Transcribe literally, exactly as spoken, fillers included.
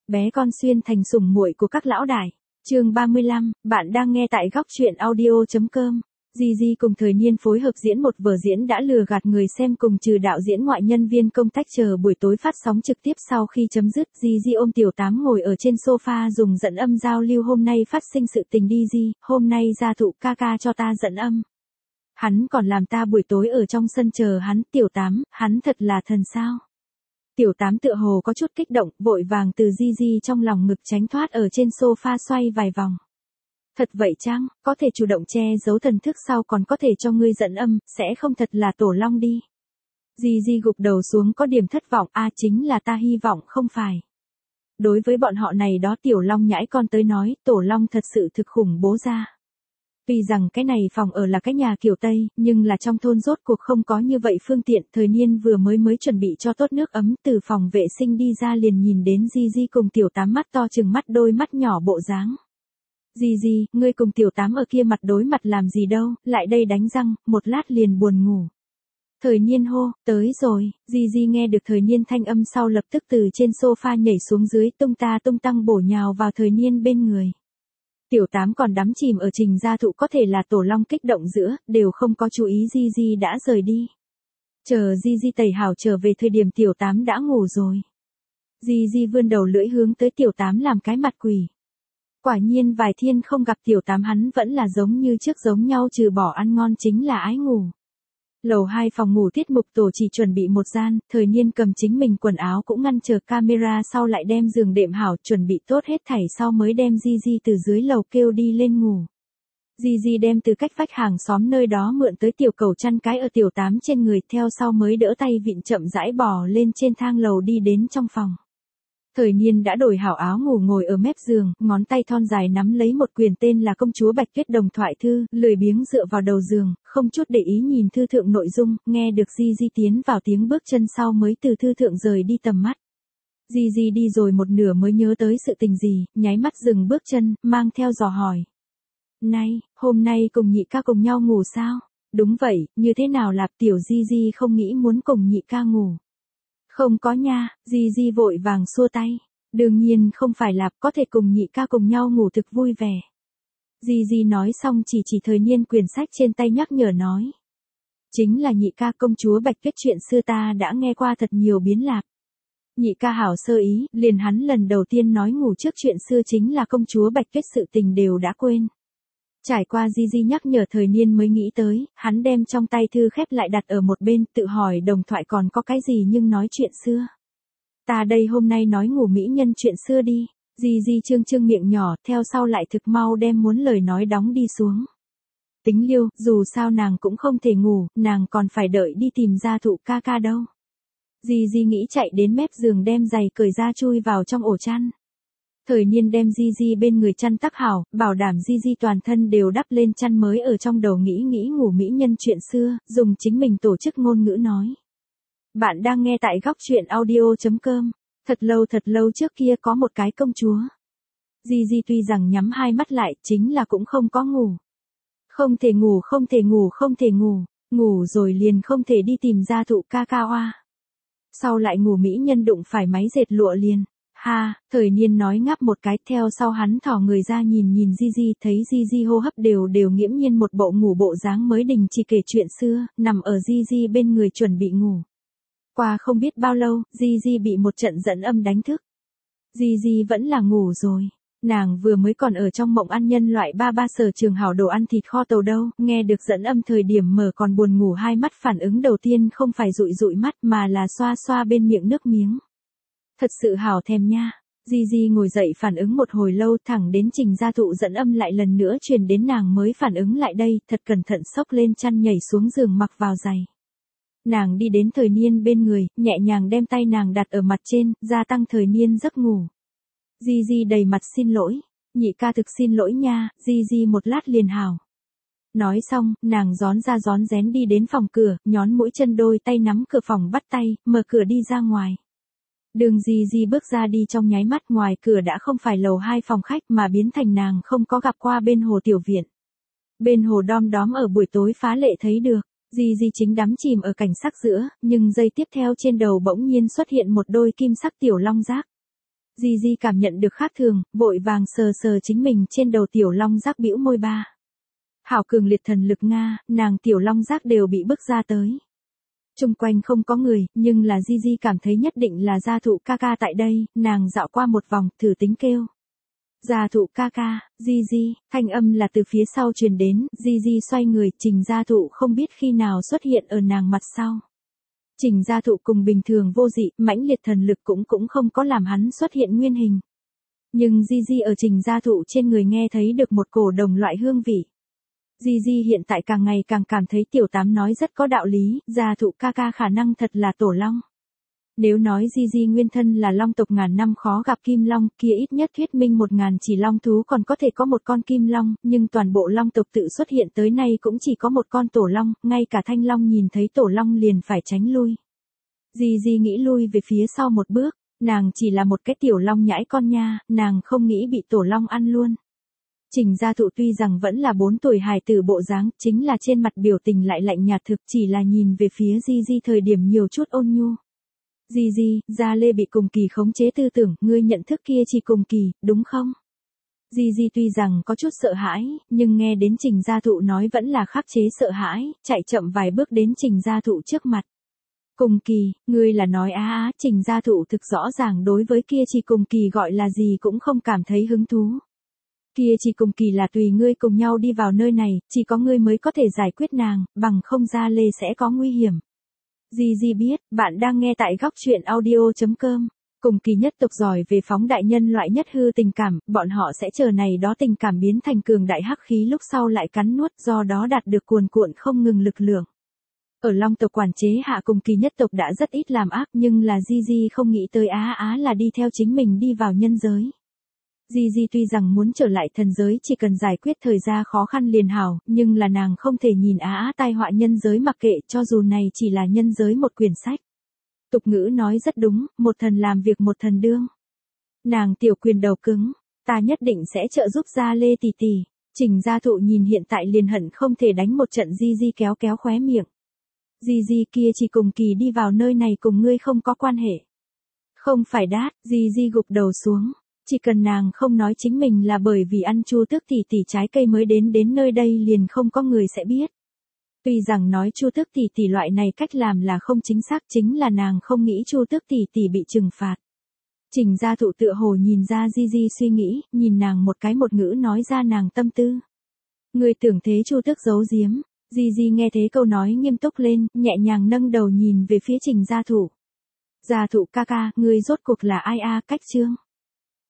bé con xuyên thành sủng muội của các lão đại. Chương ba mươi lăm, bạn đang nghe tại góc truyện audio chấm com. Gigi cùng Thời Niên phối hợp diễn một vở diễn đã lừa gạt người xem cùng trừ đạo diễn ngoại nhân viên công tác chờ buổi tối phát sóng trực tiếp. Sau khi chấm dứt, Gigi ôm Tiểu Tám ngồi ở trên sofa dùng dẫn âm giao lưu. Hôm nay phát sinh sự tình đi Gi, hôm nay gia thụ ca ca cho ta dẫn âm. Hắn còn làm ta buổi tối ở trong sân chờ hắn. Tiểu Tám, hắn thật là thần sao? Tiểu Tám tựa hồ có chút kích động, vội vàng từ Gigi trong lòng ngực tránh thoát ở trên sofa xoay vài vòng. Thật vậy chăng, có thể chủ động che giấu thần thức sau còn có thể cho ngươi dẫn âm, sẽ không thật là tổ long đi. Gigi gục đầu xuống có điểm thất vọng, a à, chính là ta hy vọng không phải. Đối với bọn họ này đó tiểu long nhãi con tới nói, tổ long thật sự thực khủng bố ra. Vì rằng cái này phòng ở là cái nhà kiểu Tây, nhưng là trong thôn rốt cuộc không có như vậy phương tiện. Thời Niên vừa mới mới chuẩn bị cho tốt nước ấm từ phòng vệ sinh đi ra liền nhìn đến Gigi cùng Tiểu Tám mắt to chừng mắt đôi mắt nhỏ bộ dáng. Gigi, ngươi cùng Tiểu Tám ở kia mặt đối mặt làm gì đâu, lại đây đánh răng, một lát liền buồn ngủ. Thời Niên hô, tới rồi. Gigi nghe được Thời Niên thanh âm sau lập tức từ trên sofa nhảy xuống dưới, tung ta tung tăng bổ nhào vào Thời Niên bên người. Tiểu Tám còn đắm chìm ở trình gia thụ có thể là tổ long kích động giữa, đều không có chú ý Gigi đã rời đi. Chờ Gigi tẩy hảo trở về thời điểm Tiểu Tám đã ngủ rồi. Gigi vươn đầu lưỡi hướng tới Tiểu Tám làm cái mặt quỷ. Quả nhiên vài thiên không gặp Tiểu Tám hắn vẫn là giống như trước giống nhau, trừ bỏ ăn ngon chính là ái ngủ. Lầu hai phòng ngủ tiết mục tổ chỉ chuẩn bị một gian, Thời Niên cầm chính mình quần áo cũng ngăn chờ camera sau lại đem giường đệm hảo chuẩn bị tốt hết thảy sau mới đem Gigi từ dưới lầu kêu đi lên ngủ. Gigi đem từ cách vách hàng xóm nơi đó mượn tới tiểu cầu chăn cái ở Tiểu Tám trên người, theo sau mới đỡ tay vịn chậm rãi bò lên trên thang lầu đi đến trong phòng. Thời Niên đã đổi hảo áo ngủ ngồi ở mép giường, ngón tay thon dài nắm lấy một quyển tên là Công chúa Bạch Tuyết đồng thoại thư, lười biếng dựa vào đầu giường, không chút để ý nhìn thư thượng nội dung, nghe được Gigi tiến vào tiếng bước chân sau mới từ thư thượng rời đi tầm mắt. Gigi đi rồi một nửa mới nhớ tới sự tình gì, nháy mắt dừng bước chân, mang theo dò hỏi. Này, hôm nay cùng nhị ca cùng nhau ngủ sao? Đúng vậy, như thế nào Lạp? Tiểu Gigi không nghĩ muốn cùng nhị ca ngủ. Không có nha, Gigi vội vàng xua tay. Đương nhiên không phải Lạp, có thể cùng nhị ca cùng nhau ngủ thực vui vẻ. Gigi nói xong chỉ chỉ Thời Niên quyển sách trên tay nhắc nhở nói. Chính là nhị ca, công chúa Bạch Tuyết chuyện xưa ta đã nghe qua thật nhiều biến Lạp. Nhị ca hảo sơ ý, liền hắn lần đầu tiên nói ngủ trước chuyện xưa chính là công chúa Bạch Tuyết sự tình đều đã quên. Trải qua Gigi nhắc nhở Thời Niên mới nghĩ tới, hắn đem trong tay thư khép lại đặt ở một bên, tự hỏi đồng thoại còn có cái gì nhưng nói chuyện xưa. Ta đây hôm nay nói ngủ mỹ nhân chuyện xưa đi. Gigi trương trương miệng nhỏ, theo sau lại thực mau đem muốn lời nói đóng đi xuống. Tính liêu, dù sao nàng cũng không thể ngủ, nàng còn phải đợi đi tìm gia thụ ca ca đâu. Gigi nghĩ chạy đến mép giường đem giày cởi ra chui vào trong ổ chăn. Thời Niên đem Gigi bên người chăn tắc hảo, bảo đảm Gigi toàn thân đều đắp lên chăn mới ở trong đầu nghĩ nghĩ ngủ mỹ nhân chuyện xưa, dùng chính mình tổ chức ngôn ngữ nói. Bạn đang nghe tại góc truyện audio chấm com. Thật lâu thật lâu trước kia có một cái công chúa. Gigi tuy rằng nhắm hai mắt lại, chính là cũng không có ngủ. Không thể ngủ, không thể ngủ, không thể ngủ, ngủ rồi liền không thể đi tìm gia thụ ca ca oa. Sau lại ngủ mỹ nhân đụng phải máy dệt lụa liền. Ha, Thời Niên nói ngáp một cái, theo sau hắn thò người ra nhìn nhìn Gigi, thấy Gigi hô hấp đều đều nghiễm nhiên một bộ ngủ bộ dáng mới đình chỉ kể chuyện xưa, nằm ở Gigi bên người chuẩn bị ngủ. Qua không biết bao lâu, Gigi bị một trận dẫn âm đánh thức. Gigi vẫn là ngủ rồi. Nàng vừa mới còn ở trong mộng ăn nhân loại ba ba sở trường hảo đồ ăn thịt kho tàu đâu, nghe được dẫn âm thời điểm mở còn buồn ngủ hai mắt, phản ứng đầu tiên không phải dụi dụi mắt mà là xoa xoa bên miệng nước miếng. Thật sự hảo thèm nha. Gigi ngồi dậy phản ứng một hồi lâu, thẳng đến trình gia thụ dẫn âm lại lần nữa truyền đến nàng mới phản ứng lại đây, thật cẩn thận xốc lên chăn nhảy xuống giường mặc vào giày. Nàng đi đến Thời Niên bên người, nhẹ nhàng đem tay nàng đặt ở mặt trên, gia tăng Thời Niên giấc ngủ. Gigi đầy mặt xin lỗi. Nhị ca thực xin lỗi nha, Gigi một lát liền hảo. Nói xong, nàng gión ra gión rén đi đến phòng cửa, nhón mũi chân đôi tay nắm cửa phòng bắt tay, mở cửa đi ra ngoài. Đường Gigi bước ra đi trong nháy mắt, ngoài cửa đã không phải lầu hai phòng khách mà biến thành nàng không có gặp qua bên hồ tiểu viện. Bên hồ đom đóm ở buổi tối phá lệ thấy được. Gigi chính đắm chìm ở cảnh sắc giữa, nhưng giây tiếp theo trên đầu bỗng nhiên xuất hiện một đôi kim sắc tiểu long giác. Di Di cảm nhận được khác thường, vội vàng sờ sờ chính mình trên đầu tiểu long giác bĩu môi ba. Hảo cường liệt thần lực Nga, nàng tiểu long giác đều bị bức ra tới. Trung quanh không có người, nhưng là Di Di cảm thấy nhất định là gia thụ ca ca tại đây, nàng dạo qua một vòng, thử tính kêu. Gia thụ ca ca, Di Di, thanh âm là từ phía sau truyền đến, Di Di xoay người, Trình gia thụ không biết khi nào xuất hiện ở nàng mặt sau. Trình gia thụ cùng bình thường vô dị, mãnh liệt thần lực cũng cũng không có làm hắn xuất hiện nguyên hình. Nhưng Di Di ở Trình gia thụ trên người nghe thấy được một cổ đồng loại hương vị. Di Di hiện tại càng ngày càng cảm thấy tiểu tám nói rất có đạo lý, gia thụ ca ca khả năng thật là tổ long. Nếu nói Di Di nguyên thân là long tộc ngàn năm khó gặp kim long, kia ít nhất thuyết minh một ngàn chỉ long thú còn có thể có một con kim long, nhưng toàn bộ long tộc tự xuất hiện tới nay cũng chỉ có một con tổ long, ngay cả thanh long nhìn thấy tổ long liền phải tránh lui. Di Di nghĩ lui về phía sau một bước, nàng chỉ là một cái tiểu long nhãi con nha, nàng không nghĩ bị tổ long ăn luôn. Trình gia thụ tuy rằng vẫn là bốn tuổi hài tử bộ dáng, chính là trên mặt biểu tình lại lạnh nhạt thực, chỉ là nhìn về phía Di Di thời điểm nhiều chút ôn nhu. Di Di, Gia Lê bị Cùng Kỳ khống chế tư tưởng, ngươi nhận thức kia chỉ Cùng Kỳ, đúng không? Di Di tuy rằng có chút sợ hãi, nhưng nghe đến Trình gia thụ nói vẫn là khắc chế sợ hãi, chạy chậm vài bước đến Trình gia thụ trước mặt. Cùng Kỳ, ngươi là nói á á, Trình gia thụ thực rõ ràng đối với kia chỉ Cùng Kỳ gọi là gì cũng không cảm thấy hứng thú. Kia chỉ Cùng Kỳ là tùy ngươi cùng nhau đi vào nơi này, chỉ có ngươi mới có thể giải quyết nàng, bằng không Gia Lê sẽ có nguy hiểm. Di Di biết, bạn đang nghe tại góc truyện audio chấm com. Cùng Kỳ nhất tộc giỏi về phóng đại nhân loại nhất hư tình cảm, bọn họ sẽ chờ này đó tình cảm biến thành cường đại hắc khí lúc sau lại cắn nuốt, do đó đạt được cuồn cuộn không ngừng lực lượng. Ở long tộc quản chế hạ Cùng Kỳ nhất tộc đã rất ít làm ác, nhưng là Di Di không nghĩ tới á á là đi theo chính mình đi vào nhân giới. Di Di tuy rằng muốn trở lại thần giới chỉ cần giải quyết thời gian khó khăn liền hảo, nhưng là nàng không thể nhìn á á tai họa nhân giới mặc kệ, cho dù này chỉ là nhân giới một quyển sách. Tục ngữ nói rất đúng, một thần làm việc một thần đương. Nàng tiểu quyền đầu cứng, ta nhất định sẽ trợ giúp Gia Lê tỷ tỷ. Trình gia thụ nhìn hiện tại liền hận không thể đánh một trận. Di Di kéo kéo khóe miệng. Di Di kia chỉ Cùng Kỳ đi vào nơi này cùng ngươi không có quan hệ. Không phải đát, Di Di gục đầu xuống. Chỉ cần nàng không nói chính mình là bởi vì ăn Chu Tước tỷ tỷ trái cây mới đến đến nơi đây liền không có người sẽ biết. Tuy rằng nói Chu Tước tỷ tỷ loại này cách làm là không chính xác, chính là nàng không nghĩ Chu Tước tỷ tỷ bị trừng phạt. Trình gia thụ tựa hồ nhìn ra Di Di suy nghĩ, nhìn nàng một cái một ngữ nói ra nàng tâm tư. Người tưởng thế Chu Tước giấu giếm. Di Di nghe thế câu nói nghiêm túc lên, nhẹ nhàng nâng đầu nhìn về phía Trình gia thụ. Gia thụ ca ca, ngươi rốt cuộc là ai a? Cách chương.